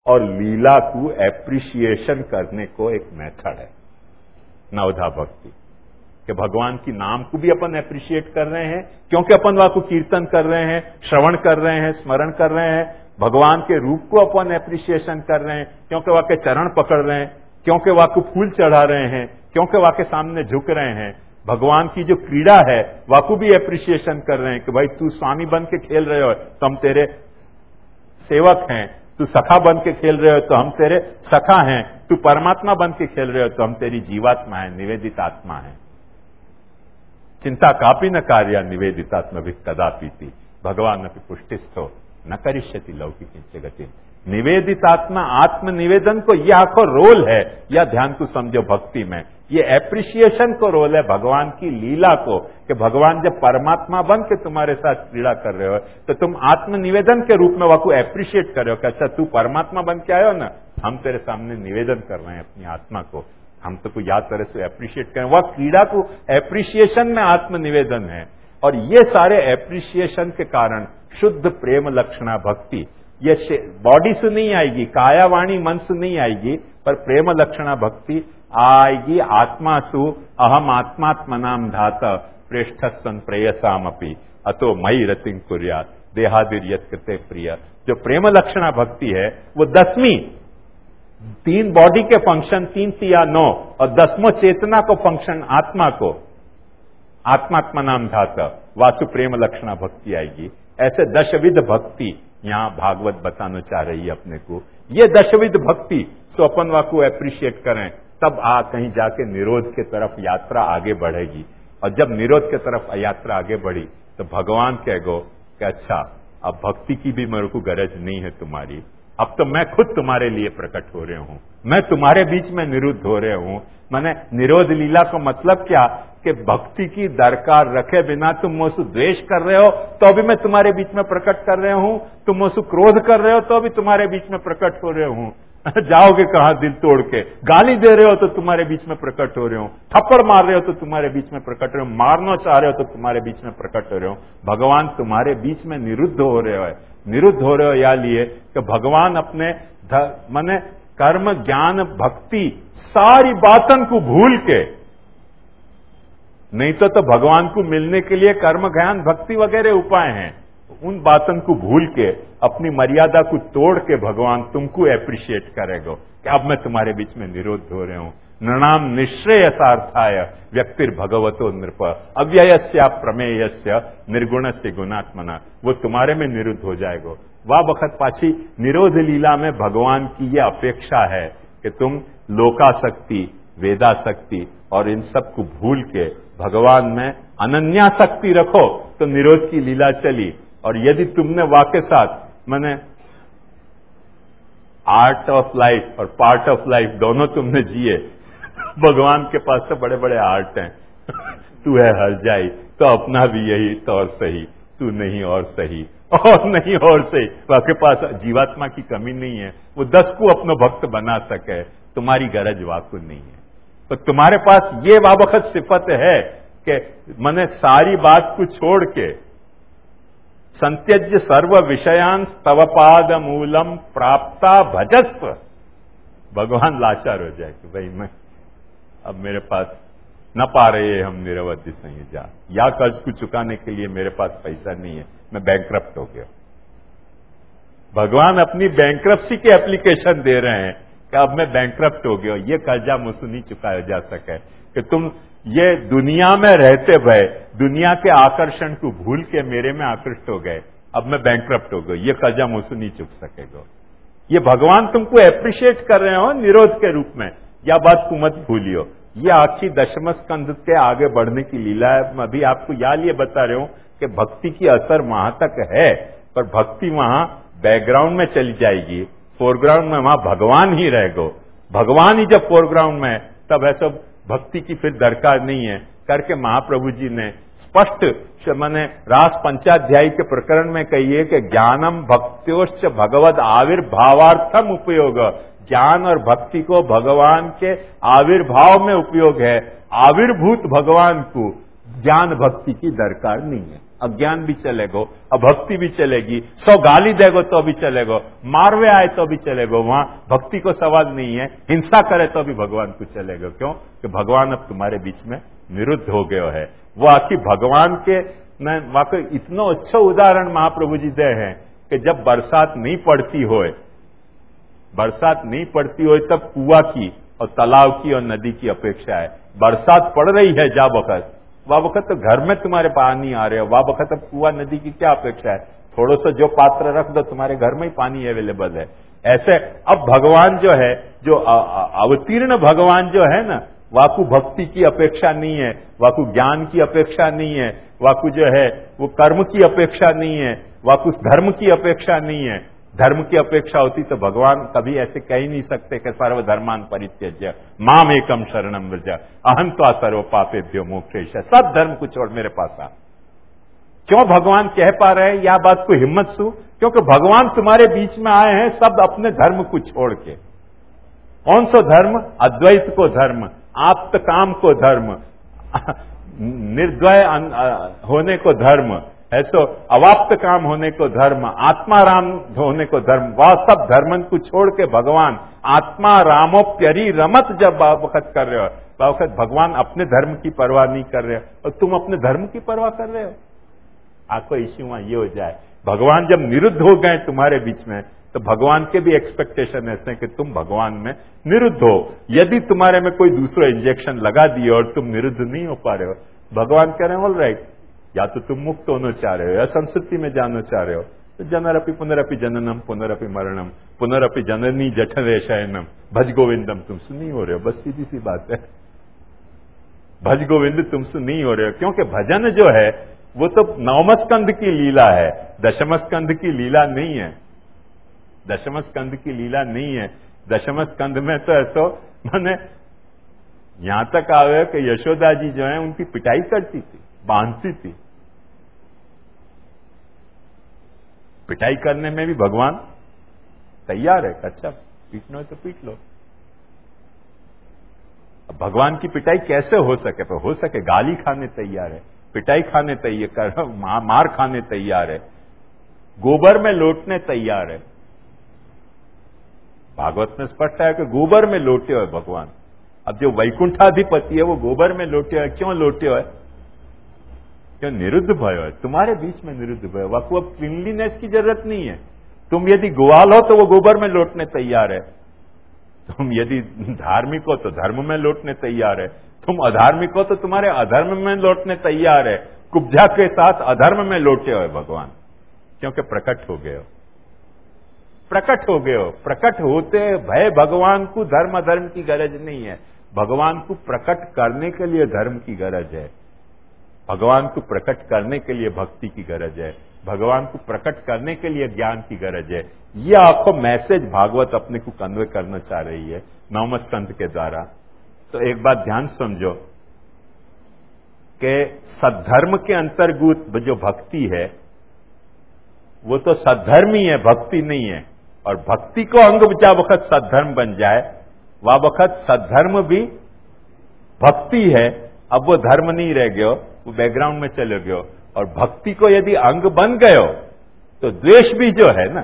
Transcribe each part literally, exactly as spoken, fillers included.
और लीला को एप्रिशिएशन करने को एक मेथड है नवधा भक्ति कि भगवान की नाम को भी अपन एप्रिशिएट कर रहे हैं क्योंकि अपन वहां को कीर्तन कर रहे हैं, श्रवण कर रहे हैं, स्मरण कर रहे हैं। भगवान के रूप को अपन एप्रिशिएशन कर रहे हैं क्योंकि वहां के चरण पकड़ रहे हैं, क्योंकि वहां को फूल चढ़ा रहे हैं, क्योंकि वहां के सामने झुक रहे हैं। भगवान की जो क्रीड़ा है वहां को भी एप्रिशिएशन कर रहे हैं कि भाई तू स्वामी बन के खेल रहे हो तो हम तेरे सेवक हैं, तू सखा बन के खेल रहे हो तो हम तेरे सखा हैं, तू परमात्मा बन के खेल रहे हो तो हम तेरी जीवात्मा है, निवेदित आत्मा है। चिंता कापी न कार्या निवेदितात्म भी कदापि थी भगवान अपनी पुष्टिस्थो न करिष्यति लौकिक गति। निवेदितात्मा आत्मनिवेदन को यह आखो रोल है, या ध्यान को समझो भक्ति में ये एप्रिशिएशन को रोल है भगवान की लीला को कि भगवान जब परमात्मा बन के तुम्हारे साथ क्रीड़ा कर रहे हो तो तुम आत्मनिवेदन के रूप में वह को एप्रिशिएट कर रहे हो कि अच्छा तू परमात्मा बन के आयो ना, हम तेरे सामने निवेदन कर रहे हैं अपनी आत्मा को, हम तो कोई याद तरह से एप्रिशिएट करें। वह क्रीड़ा को एप्रिशिएशन में आत्मनिवेदन है। और ये सारे एप्रिशिएशन के कारण शुद्ध प्रेम लक्षणा भक्ति ये बॉडी से नहीं आएगी, काया वाणी मन से नहीं आएगी, पर प्रेम लक्षणा भक्ति आएगी आत्मा सु अहम आत्मात्मनाम धात प्रेष्ठस्वन प्रेयसामपि अतो मई रतिं कुर्यात् देहादिर यत्कृते प्रिय। जो प्रेम लक्षणा भक्ति है वो दसवीं तीन बॉडी के फंक्शन तीन तिया नौ और दसमो चेतना को फंक्शन आत्मा को आत्मात्मा नाम धाता वासु प्रेम लक्षणा भक्ति आएगी। ऐसे दशविध भक्ति यहां भागवत बताना चाह रही है अपने को। ये दशविध भक्ति सो अपन वा को एप्रिशिएट करें तब आ कहीं जाके निरोध के तरफ यात्रा आगे बढ़ेगी। और जब निरोध के तरफ यात्रा आगे बढ़ी तो भगवान कहेगो कि अच्छा अब भक्ति की भी मेरे को गरज नहीं है तुम्हारी, अब तो मैं खुद तुम्हारे लिए प्रकट हो रहे हूं, मैं तुम्हारे बीच में निरुद्ध हो रहे हूं। मैंने निरोध लीला का मतलब क्या कि भक्ति की दरकार रखे बिना तुम मुझसे द्वेष कर रहे हो तो भी मैं तुम्हारे बीच में प्रकट कर रहे हूं, तुम मुझसे क्रोध कर रहे हो तो भी तुम्हारे बीच में प्रकट हो रहे हूं। जाओगे कहां दिल तोड़ के, गाली दे रहे हो तो तुम्हारे बीच में प्रकट हो रहे हो, थप्पड़ मार रहे हो तो तुम्हारे बीच में प्रकट हो रहे हो, मारना चाह रहे हो तो तुम्हारे बीच में प्रकट हो रहे हो। भगवान तुम्हारे बीच में निरुद्ध हो रहे हो, निरुद्ध हो रहे हो या लिए कि भगवान अपने माने कर्म ज्ञान भक्ति सारी बातन को भूल के, नहीं तो तो भगवान को मिलने के लिए कर्म ज्ञान भक्ति वगैरह उपाय हैं, उन बातन को भूल के अपनी मर्यादा को तोड़ के भगवान तुमको एप्रिशिएट करेगा कि अब मैं तुम्हारे बीच में निरुद्ध हो रहे हूं। नृणाम निश्रेयसार्थाय व्यक्तिर भगवतो नृप अव्ययस्य प्रमेयस्य निर्गुण से गुणात्मना, वो तुम्हारे में निरुद्ध हो जाएगा। वह वक्त पाछी निरोध लीला में भगवान की ये अपेक्षा है कि तुम लोकाशक्ति वेदाशक्ति और इन सब को भूल के भगवान में अनन्याशक्ति रखो तो निरोध की लीला चली। और यदि तुमने वाके साथ मैंने आर्ट ऑफ लाइफ और पार्ट ऑफ लाइफ दोनों तुमने जिए, भगवान के पास तो बड़े बड़े आर्ट हैं तू है हर जाई तो अपना भी यही तो और सही, तू नहीं और सही और नहीं और सही। वाके पास जीवात्मा की कमी नहीं है, वो दस को अपना भक्त बना सके, तुम्हारी गरज वाकु नहीं है। तो तुम्हारे पास ये वाबखत सिफत है कि मैंने सारी बात को छोड़ के संत्यज्य सर्व विषयान स्तवपाद मूलम प्राप्ता भजस्व। भगवान लाचार हो जाए कि भाई मैं अब मेरे पास न पा रहे हम निरवधि सही जा, या कर्ज को चुकाने के लिए मेरे पास पैसा नहीं है, मैं बैंकरप्ट हो गया। भगवान अपनी बैंकरप्सी की एप्लीकेशन दे रहे हैं कि अब मैं बैंकरप्ट हो गया, ये कर्जा मुझसे नहीं चुकाया जा सके कि तुम ये दुनिया में रहते भय दुनिया के आकर्षण को भूल के मेरे में आकृष्ट हो गए, अब मैं बैंकरप्ट हो गया, ये कर्जा मुझसे नहीं चुक सकेगा। ये भगवान तुमको एप्रिशिएट कर रहे हो निरोध के रूप में, या बात को मत भूलियो। ये आखिरी दशम स्कंद के आगे बढ़ने की लीला है। मैं अभी आपको या लिए बता रहा हूं कि भक्ति की असर वहां तक है, पर भक्ति वहां बैकग्राउंड में चली जाएगी, फोरग्राउंड में वहां भगवान ही रहेगा। भगवान ही जब फोरग्राउंड में तब ऐसा भक्ति की फिर दरकार नहीं है करके महाप्रभु जी ने स्पष्ट मैंने रास पंचाध्यायी के प्रकरण में कहिए कि ज्ञानम भक्त्योश्च भगवद आविर्भावार्थम उपयोग। ज्ञान और भक्ति को भगवान के आविर्भाव में उपयोग है, आविर्भूत भगवान को ज्ञान भक्ति की दरकार नहीं है। अज्ञान भी चलेगो, अभक्ति भी चलेगी, सौ गाली देगो तो भी चलेगो, मारवे आए तो भी चलेगो, वहां भक्ति को सवाल नहीं है। हिंसा करे तो भी भगवान को चलेगा। क्यों? कि भगवान अब तुम्हारे बीच में निरुद्ध हो गयो है। वो आखिर भगवान के वहां को इतना अच्छा उदाहरण महाप्रभु जी दे हैं कि जब बरसात नहीं पड़ती होए, बरसात नहीं पड़ती हो तब कुआ की और तालाब की और नदी की अपेक्षा है। बरसात पड़ रही है जा वक्त, वह वक्त तो घर में तुम्हारे पानी आ रहे हो, वह वक्त अब कुआ नदी की क्या अपेक्षा है? थोड़ा सा जो पात्र रख दो, तुम्हारे घर में ही पानी अवेलेबल है। ऐसे अब भगवान जो है, जो अवतीर्ण भगवान जो है ना, वाकु भक्ति की अपेक्षा नहीं है, वाकु ज्ञान की अपेक्षा नहीं है, वाकु जो है वो कर्म की अपेक्षा नहीं है, वाकु धर्म की अपेक्षा नहीं है। धर्म की अपेक्षा होती तो भगवान कभी ऐसे कह ही नहीं सकते कि सर्वधर्मान परित्यज्य माम एकम शरणम व्रज अहं त्वा सर्व पापेभ्यो मोक्षेश, सब धर्म को छोड़ मेरे पास आ। क्यों भगवान कह पा रहे हैं यह बात को हिम्मत सु? क्योंकि भगवान तुम्हारे बीच में आए हैं सब अपने धर्म को छोड़ के। कौन सा धर्म? अद्वैत को धर्म, आप्त काम को धर्म, निर्द्वय होने को धर्म, ऐसो अवाप्त काम होने को धर्म, आत्माराम होने को धर्म, वह सब धर्मन को छोड़ के भगवान आत्मा रामोप्यरी रमत जब वक्त कर रहे हो, वक्त भगवान अपने धर्म की परवाह नहीं कर रहे हो और तुम अपने धर्म की परवाह कर रहे हो। आपको इश्यू वहां ये हो जाए, भगवान जब निरुद्ध हो गए तुम्हारे बीच में तो भगवान के भी एक्सपेक्टेशन ऐसे हैं कि तुम भगवान में निरुद्ध हो। यदि तुम्हारे में कोई दूसरा इंजेक्शन लगा दिए और तुम निरुद्ध नहीं हो पा रहे हो, भगवान कह रहे हैं ऑल राइट, या तो तुम मुक्त होना चाह रहे हो या संस्कृति में जाना चाह रहे हो, तो जनरपि पुनरपि जननम पुनरपि मरणम पुनरपि जननी जठरे शयनम भज गोविंदम, तुम सुन नहीं हो रहे हो। बस सीधी सी बात है, भज गोविंद तुम सुन नहीं हो रहे हो। क्योंकि भजन जो है वो तो नवम स्कंध की लीला है, दशम स्कंध की लीला नहीं है। दशम स्कंध की लीला नहीं है। दशम स्कंध में तो ऐसा मैंने यहां तक आवे कि यशोदा जी जो है उनकी पिटाई करती थी, बांधती थी। पिटाई करने में भी भगवान तैयार है, अच्छा पीटना है तो पीट लो। अब भगवान की पिटाई कैसे हो सके? पर हो सके, गाली खाने तैयार है, पिटाई खाने तैयार, मार खाने तैयार है, गोबर में लौटने तैयार है। भागवत में स्पष्ट है कि गोबर में लौटे हुए भगवान। अब जो वैकुंठाधिपति है वो गोबर में लौटे हुए, क्यों लौटे हुए? क्यों? निरुद्ध भयो है, तुम्हारे बीच में निरुद्ध भयो। वाकु अब क्लीनलीनेस की जरूरत नहीं है। तुम यदि ग्वाल हो तो वो गोबर में लौटने तैयार है, तुम यदि धार्मिक हो तो धर्म में लौटने तैयार है, तुम अधार्मिक हो तो तुम्हारे अधर्म में लौटने तैयार है। कुब्जा के साथ अधर्म में लौटे हुए भगवान, क्योंकि प्रकट हो गए हो, प्रकट हो गए हो। प्रकट होते भय भगवान को धर्म अधर्म की गरज नहीं है, भगवान को प्रकट करने के लिए धर्म की गरज है, भगवान को प्रकट करने के लिए भक्ति की गरज है, भगवान को प्रकट करने के लिए ज्ञान की गरज है। ये आपको मैसेज भागवत अपने को कन्वे करना चाह रही है नवम स्कंध के द्वारा। तो एक बात ध्यान समझो कि सद्धर्म के अंतर्गत जो भक्ति है वो तो सद्धर्म ही है, भक्ति नहीं है। और भक्ति को अंग बचा वक्त सद्धर्म बन जाए, वह वक्त सद्धर्म भी भक्ति है। अब वो धर्म नहीं रह गयो, वो बैकग्राउंड में चले गयो। और भक्ति को यदि अंग बन गयो तो द्वेष भी जो है ना,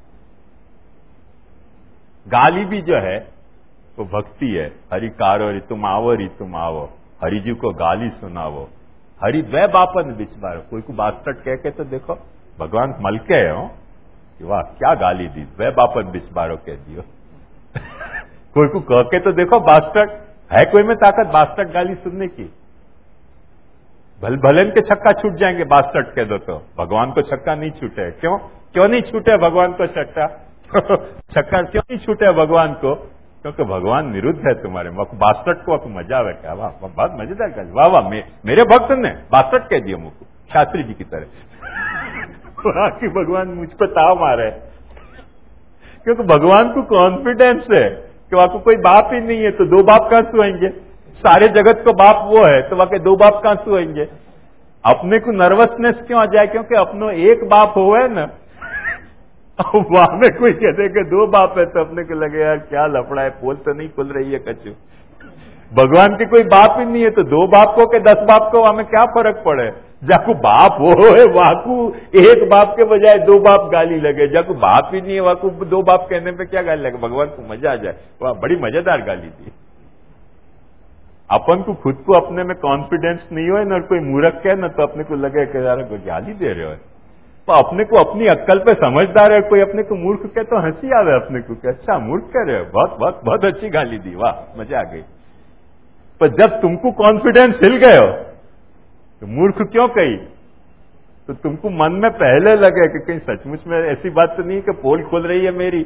गाली भी जो है वो भक्ति है। हरि कारो हरि तुम आवो, हरि तुम आवो, हरि जी को गाली सुनावो, हरि द्वै बापन बिच बारो। कोई को बास्टर्ड कह के तो देखो, भगवान मलके हो कि वाह क्या गाली दी, द्वै बापन बिच बारो कह दियो। कोई को कह के तो देखो बास्टर्ड है, कोई में ताकत बास्टर्ड गाली सुनने की? भल भले के छक्का छूट जाएंगे बास्टर्ड कह दो तो, भगवान को छक्का नहीं छूटे। क्यों क्यों नहीं छूटे भगवान को छक्का? छक्का क्यों नहीं छूटे भगवान को? क्योंकि भगवान निरुद्ध है तुम्हारे। बास्टर्ड को मजा आवे क्या? वाह बहुत मजेदार गाली, वाह वाह मे, मेरे भक्त ने बास्टर्ड कह दिया मुझको, शास्त्री जी की तरह। कि भगवान मुझ पर ताव मारे, क्योंकि भगवान को कॉन्फिडेंस है कि वहां को कोई बाप ही नहीं है, तो दो बाप कहां सुएंगे? सारे जगत को बाप वो है, तो वहां के दो बाप कहां सुएंगे? अपने को नर्वसनेस क्यों आ जाए? क्योंकि अपनो एक बाप हो है ना, वहां में कोई कहते कि दो बाप है तो अपने को लगे यार क्या लफड़ा है, पोल तो नहीं खुल रही है कछु। भगवान के कोई बाप ही नहीं है, तो दो बाप को के दस बाप को वहां में क्या फर्क पड़े? जाकू बाप हो वाकू एक बाप के बजाय दो बाप गाली लगे, जाकू बाप ही नहीं है वाकू दो बाप कहने पे क्या गाली लगे, भगवान को मजा आ जाए। वाह बड़ी मजेदार गाली दी। अपन को खुद को अपने में कॉन्फिडेंस नहीं हो ना, कोई मूर्ख कहे ना तो अपने को लगे कि यार गाली दे रहे हो, तो अपने को अपनी अक्कल पे समझदार है, कोई अपने को मूर्ख कहे तो हंसी आवे अपने को कि अच्छा मूर्ख कह रहे हो, बहुत बहुत बहुत अच्छी गाली दी, वाह मजा आ गई। पर जब तुमको कॉन्फिडेंस हिल गए हो तो मूर्ख क्यों कही, तो तुमको मन में पहले लगे कि कहीं सचमुच में ऐसी बात तो नहीं कि पोल खोल रही है मेरी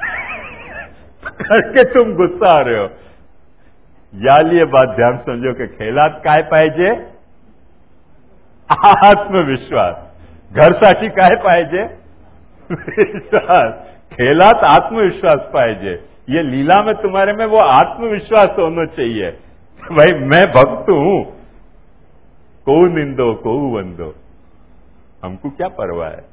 करके तुम गुस्सा आ रहे हो। या लिए बात ध्यान समझो कि खेलात काय पाहिजे, आत्मविश्वास, घरसाठी काय पाहिजे, विश्वास, खेलात आत्मविश्वास पाहिजे। ये लीला में तुम्हारे में वो आत्मविश्वास होना चाहिए, भाई मैं भक्त हूं, को निंदो को वंदो, हमको क्या परवाह है।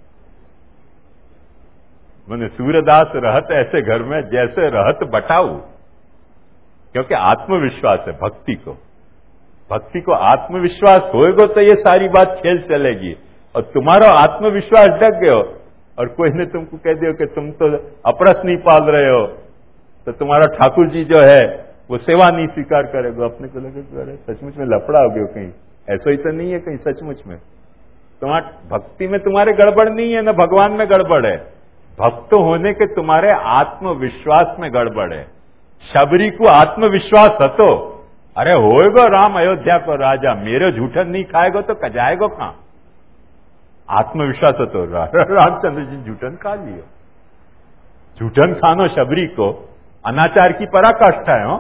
मैंने सूर्यदास रहत ऐसे घर में जैसे रहत बटाऊ, क्योंकि आत्मविश्वास है भक्ति को, भक्ति को आत्मविश्वास होएगा तो ये सारी बात खेल चलेगी। और तुम्हारा आत्मविश्वास डग गयो और कोई ने तुमको कह दियो कि तुम तो अपरस नहीं पाल रहे हो, तो तुम्हारा ठाकुर जी जो है वो सेवा नहीं स्वीकार करेगा, अपने को लगे अरे सचमुच में लफड़ा हो गया कहीं, ऐसा ही तो नहीं है कहीं सचमुच में। तुम्हारा भक्ति में तुम्हारे गड़बड़ नहीं है ना, भगवान में गड़बड़ है, भक्त होने के तुम्हारे आत्मविश्वास में गड़बड़ है। शबरी को आत्मविश्वास हतो, अरे होएगा राम अयोध्या को राजा, मेरे झूठन नहीं खाएगा तो कजाएगा कहां, आत्मविश्वास हतो। रामचंद्र जी झूठन खा लियो, झूठन खानो शबरी को अनाचार की पराकाष्ठा है, हो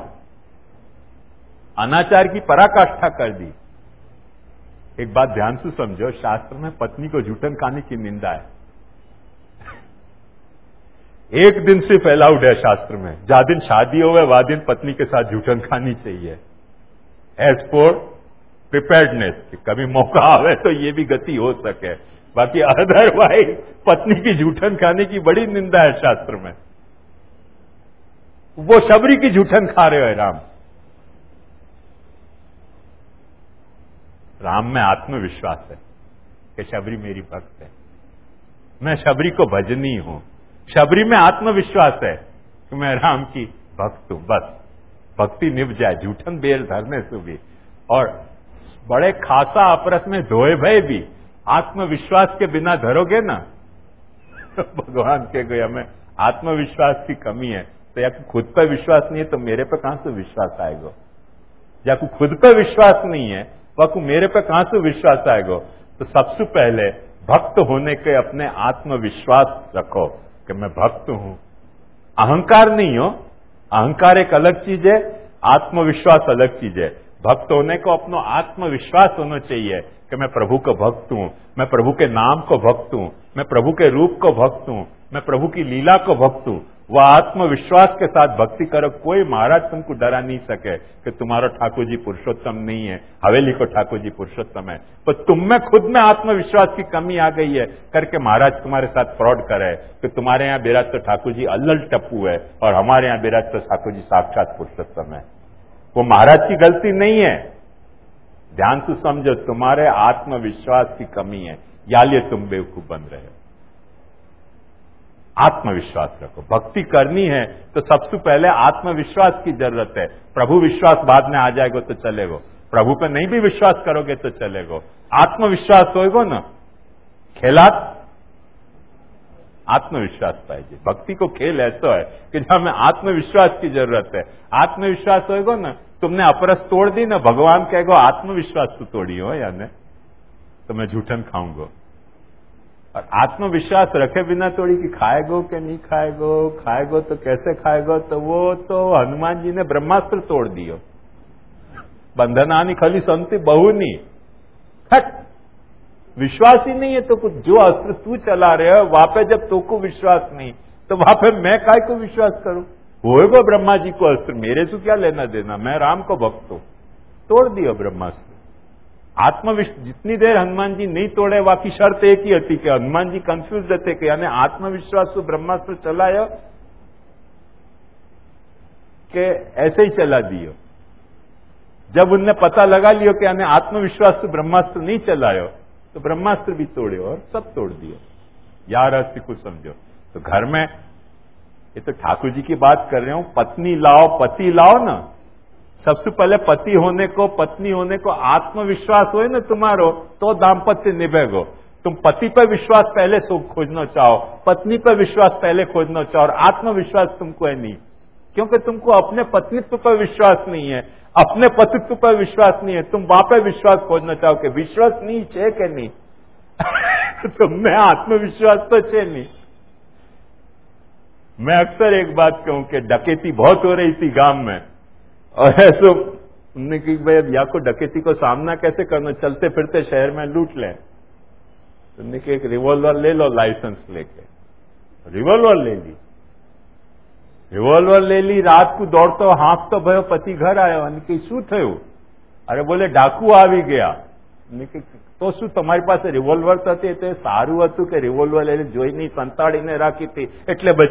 अनाचार की पराकाष्ठा कर दी। एक बात ध्यान से समझो, शास्त्र में पत्नी को झूठन खाने की निंदा है, एक दिन सिर्फ अलाउड है शास्त्र में, जा दिन शादी होवे वह दिन पत्नी के साथ झूठन खानी चाहिए, एज फॉर प्रिपेयर्डनेस, कि कभी मौका आवे तो ये भी गति हो सके, बाकी अदरवाइज पत्नी की झूठन खाने की बड़ी निंदा है शास्त्र में। वो शबरी की झूठन खा रहे हो राम। राम में आत्मविश्वास है कि शबरी मेरी भक्त है, मैं शबरी को भजनी हूं, शबरी में आत्मविश्वास है कि मैं राम की भक्त हूं, बस भक्ति निभ जाए, झूठन बेर धरने से भी। और बड़े खासा अपरस में धोए भय भी आत्मविश्वास के बिना धरोगे ना भगवान के गए हमें आत्मविश्वास की कमी है, तो या खुद पर विश्वास नहीं है तो मेरे पर कहां से विश्वास आएगा, या खुद पर विश्वास नहीं है वह मेरे पे कहां से विश्वास आएगा। तो सबसे पहले भक्त होने के अपने आत्मविश्वास रखो कि मैं भक्त हूं, अहंकार नहीं हो, अहंकार एक अलग चीज है, आत्मविश्वास अलग चीज है। भक्त होने को अपना आत्मविश्वास होना चाहिए कि मैं प्रभु का भक्त हूं, मैं प्रभु के नाम को भक्त हूं, मैं प्रभु के रूप को भक्त हूं, मैं प्रभु की लीला को भक्त हूं। वह आत्मविश्वास के साथ भक्ति करो, कोई महाराज तुमको डरा नहीं सके कि तुम्हारा ठाकुर जी पुरुषोत्तम नहीं है, हवेली को ठाकुर जी पुरुषोत्तम है, पर तुम में खुद में आत्मविश्वास की कमी आ गई है करके महाराज तुम्हारे साथ फ्रॉड करे कि तुम्हारे यहाँ बिराज तो ठाकुर जी अल्लल टप्पू है और हमारे यहाँ बिराज तो ठाकुर जी साक्षात पुरुषोत्तम है। वो महाराज की गलती नहीं है, ध्यान से समझो, तुम्हारे आत्मविश्वास की कमी है, या लिए तुम बेवकूफ बन रहे हो। आत्मविश्वास रखो, भक्ति करनी है तो सबसे पहले आत्मविश्वास की जरूरत है। प्रभु विश्वास बाद में आ जाएगा तो चलेगा, प्रभु पे नहीं भी विश्वास करोगे तो चलेगा, आत्मविश्वास होएगा ना। खेलात आत्मविश्वास पाइए, भक्ति को खेल ऐसा है कि जहां में आत्मविश्वास की जरूरत है। आत्मविश्वास होएगा ना, तुमने अपरस तोड़ दी ना, भगवान कहेगा आत्मविश्वास तो तोड़ी हो या ने, तो मैं झूठन खाऊंगा। और आत्मविश्वास रखे बिना तोड़ी कि खाएगो कि नहीं खाएगो, खाएगो तो कैसे खाएगो, तो वो तो हनुमान जी ने ब्रह्मास्त्र तोड़ दियो, बंधनानी खली संति बहुनी खट, विश्वास ही नहीं है तो कुछ जो अस्त्र तू चला रहे हो वहां पे जब तो को विश्वास नहीं तो वहां पे मैं काय को विश्वास करूं। होएगा ब्रह्मा जी को अस्त्र, मेरे से क्या लेना देना, मैं राम को भक्त हूं, तोड़ दियो ब्रह्मास्त्र। आत्मविश्वास जितनी देर हनुमान जी नहीं तोड़े, बाकी शर्त एक ही थी कि हनुमान जी कंफ्यूज रहते कि यानी आत्मविश्वास से ब्रह्मास्त्र चलाया कि ऐसे ही चला दियो। जब उनने पता लगा लियो कि यानी आत्मविश्वास से ब्रह्मास्त्र नहीं चलायो तो ब्रह्मास्त्र भी तोड़े और सब तोड़ दिए। या रहस्य को समझो। तो घर में, ये तो ठाकुर जी की बात कर रहे हूं, पत्नी लाओ पति लाओ ना। सबसे पहले पति होने को, पत्नी होने को आत्मविश्वास हो ना तुम्हारो, तो दाम्पत्य निभेगो। तुम पति पर विश्वास पहले खोजना चाहो, पत्नी पर विश्वास पहले खोजना चाहो, और आत्मविश्वास तुमको है नहीं, क्योंकि तुमको अपने पत्नीत्व पर विश्वास नहीं है, अपने पतित्व पर विश्वास नहीं है। तुम वहां पर विश्वास खोजना चाहो कि विश्वास नहीं है कि नहीं तुम में आत्मविश्वास तो है नहीं। मैं अक्सर एक बात कहूं कि डकैती बहुत हो रही थी गांव में, और ऐसे उन्होंने कि भाई अब या को डकैती को सामना कैसे करना, चलते फिरते शहर में लूट लें। तुमने कि एक रिवॉल्वर ले लो लाइसेंस लेके। रिवॉल्वर ले ली, रिवॉल्वर ले ली, रात को दौड़तो हाँफतो भयो पति घर आयो અને કે શું થયું? અરે બોલે ડાકુ આવી ગયા। તો શું તમારી પાસે રિવોલ્વર હતી? તો સારું હતું કે રિવોલ્વર લઈને જોઈને સંતાડીને રાખી હતી એટલે